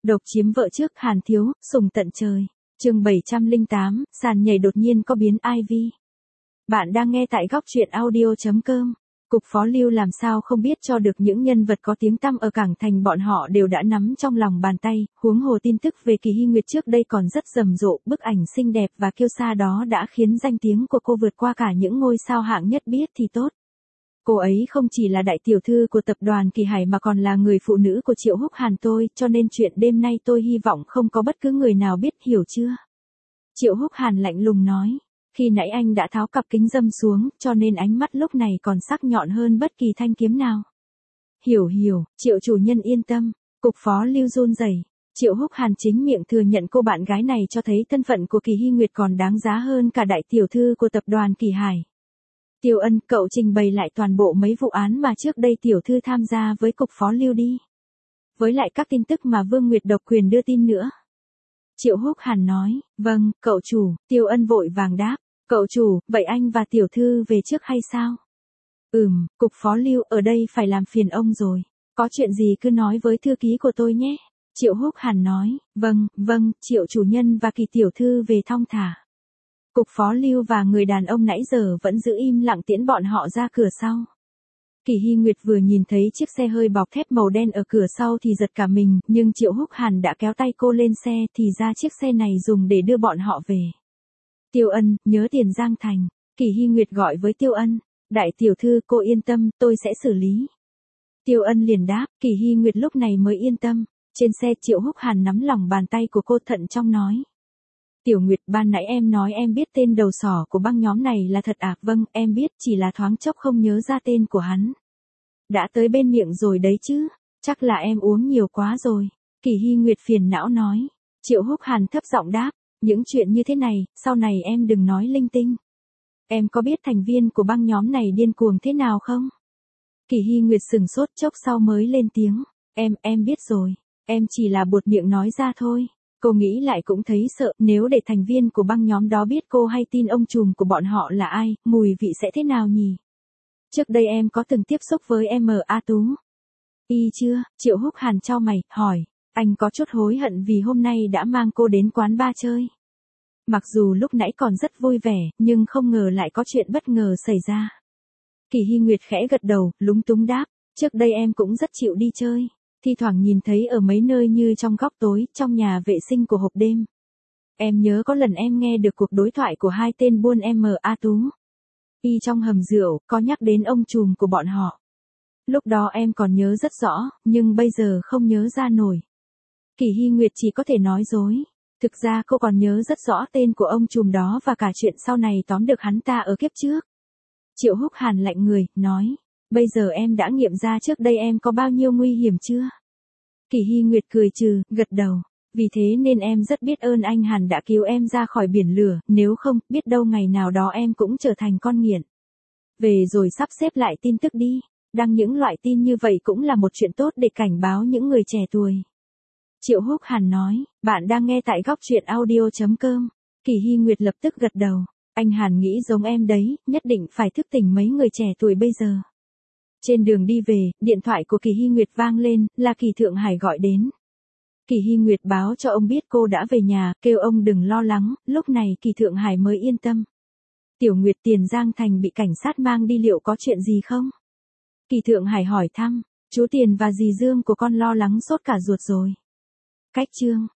Độc chiếm vợ trước Hàn Thiếu, sùng tận trời. Chương 708, sàn nhảy đột nhiên có biến Ivy. Bạn đang nghe tại góc truyện audio.com. Cục Phó Lưu làm sao không biết cho được những nhân vật có tiếng tăm ở Cảng Thành bọn họ đều đã nắm trong lòng bàn tay, huống hồ tin tức về Kỳ Hy Nguyệt trước đây còn rất rầm rộ, bức ảnh xinh đẹp và kiêu sa đó đã khiến danh tiếng của cô vượt qua cả những ngôi sao hạng nhất biết thì tốt. Cô ấy không chỉ là đại tiểu thư của tập đoàn Kỳ Hải mà còn là người phụ nữ của Triệu Húc Hàn tôi, cho nên chuyện đêm nay tôi hy vọng không có bất cứ người nào biết, hiểu chưa? Triệu Húc Hàn lạnh lùng nói. Khi nãy anh đã tháo cặp kính râm xuống, cho nên ánh mắt lúc này còn sắc nhọn hơn bất kỳ thanh kiếm nào. Hiểu, Triệu chủ nhân yên tâm. Cục Phó Lưu run rẩy. Triệu Húc Hàn chính miệng thừa nhận cô bạn gái này cho thấy thân phận của Kỳ Hy Nguyệt còn đáng giá hơn cả đại tiểu thư của tập đoàn Kỳ Hải. Tiêu Ân, cậu trình bày lại toàn bộ mấy vụ án mà trước đây tiểu thư tham gia với Cục Phó Lưu đi. Với lại các tin tức mà Vương Nguyệt độc quyền đưa tin nữa. Triệu Húc Hàn nói, vâng, cậu chủ. Tiêu Ân vội vàng đáp, cậu chủ, vậy anh và tiểu thư về trước hay sao? Cục Phó Lưu ở đây phải làm phiền ông rồi. Có chuyện gì cứ nói với thư ký của tôi nhé. Triệu Húc Hàn nói, vâng, Triệu chủ nhân và Kỳ tiểu thư về thong thả. Cục Phó Lưu và người đàn ông nãy giờ vẫn giữ im lặng tiễn bọn họ ra cửa sau. Kỳ Hy Nguyệt vừa nhìn thấy chiếc xe hơi bọc thép màu đen ở cửa sau thì giật cả mình, nhưng Triệu Húc Hàn đã kéo tay cô lên xe, thì ra chiếc xe này dùng để đưa bọn họ về. Tiêu Ân, nhớ tiền Giang Thành. Kỳ Hy Nguyệt gọi với Tiêu Ân. Đại tiểu thư, cô yên tâm, tôi sẽ xử lý. Tiêu Ân liền đáp, Kỳ Hy Nguyệt lúc này mới yên tâm. Trên xe Triệu Húc Hàn nắm lòng bàn tay của cô thận trọng nói. Tiểu Nguyệt, ban nãy em nói em biết tên đầu sỏ của băng nhóm này là thật à? Vâng, em biết, chỉ là thoáng chốc không nhớ ra tên của hắn. Đã tới bên miệng rồi đấy chứ, chắc là em uống nhiều quá rồi. Kỳ Hy Nguyệt phiền não nói. Triệu Húc Hàn thấp giọng đáp, những chuyện như thế này, sau này em đừng nói linh tinh. Em có biết thành viên của băng nhóm này điên cuồng thế nào không? Kỳ Hy Nguyệt sừng sốt chốc sau mới lên tiếng. Em biết rồi, em chỉ là buột miệng nói ra thôi. Cô nghĩ lại cũng thấy sợ, nếu để thành viên của băng nhóm đó biết cô hay tin ông trùm của bọn họ là ai, mùi vị sẽ thế nào nhỉ? Trước đây em có từng tiếp xúc với M.A. Tú? Y chưa? Triệu Húc Hàn chau mày, hỏi. Anh có chút hối hận vì hôm nay đã mang cô đến quán bar chơi. Mặc dù lúc nãy còn rất vui vẻ, nhưng không ngờ lại có chuyện bất ngờ xảy ra. Kỳ Hy Nguyệt khẽ gật đầu, lúng túng đáp. Trước đây em cũng rất chịu đi chơi. Thi thoảng nhìn thấy ở mấy nơi như trong góc tối, trong nhà vệ sinh của hộp đêm. Em nhớ có lần em nghe được cuộc đối thoại của hai tên buôn M.A. Tú. Y trong hầm rượu, có nhắc đến ông trùm của bọn họ. Lúc đó em còn nhớ rất rõ, nhưng bây giờ không nhớ ra nổi. Kỳ Hy Nguyệt chỉ có thể nói dối. Thực ra cô còn nhớ rất rõ tên của ông trùm đó và cả chuyện sau này tóm được hắn ta ở kiếp trước. Triệu Húc Hàn lạnh người, nói. Bây giờ em đã nghiệm ra trước đây em có bao nhiêu nguy hiểm chưa? Kỳ Hy Nguyệt cười trừ, gật đầu. Vì thế nên em rất biết ơn anh Hàn đã cứu em ra khỏi biển lửa, nếu không, biết đâu ngày nào đó em cũng trở thành con nghiện. Về rồi sắp xếp lại tin tức đi. Đăng những loại tin như vậy cũng là một chuyện tốt để cảnh báo những người trẻ tuổi. Triệu Húc Hàn nói, bạn đang nghe tại góc truyện audio.com. Kỳ Hy Nguyệt lập tức gật đầu. Anh Hàn nghĩ giống em đấy, nhất định phải thức tỉnh mấy người trẻ tuổi bây giờ. Trên đường đi về, điện thoại của Kỳ Hy Nguyệt vang lên, là Kỳ Thượng Hải gọi đến. Kỳ Hy Nguyệt báo cho ông biết cô đã về nhà, kêu ông đừng lo lắng, lúc này Kỳ Thượng Hải mới yên tâm. Tiểu Nguyệt, tiền Giang Thành bị cảnh sát mang đi, liệu có chuyện gì không? Kỳ Thượng Hải hỏi thăm, chú Tiền và dì Dương của con lo lắng sốt cả ruột rồi. Cách chương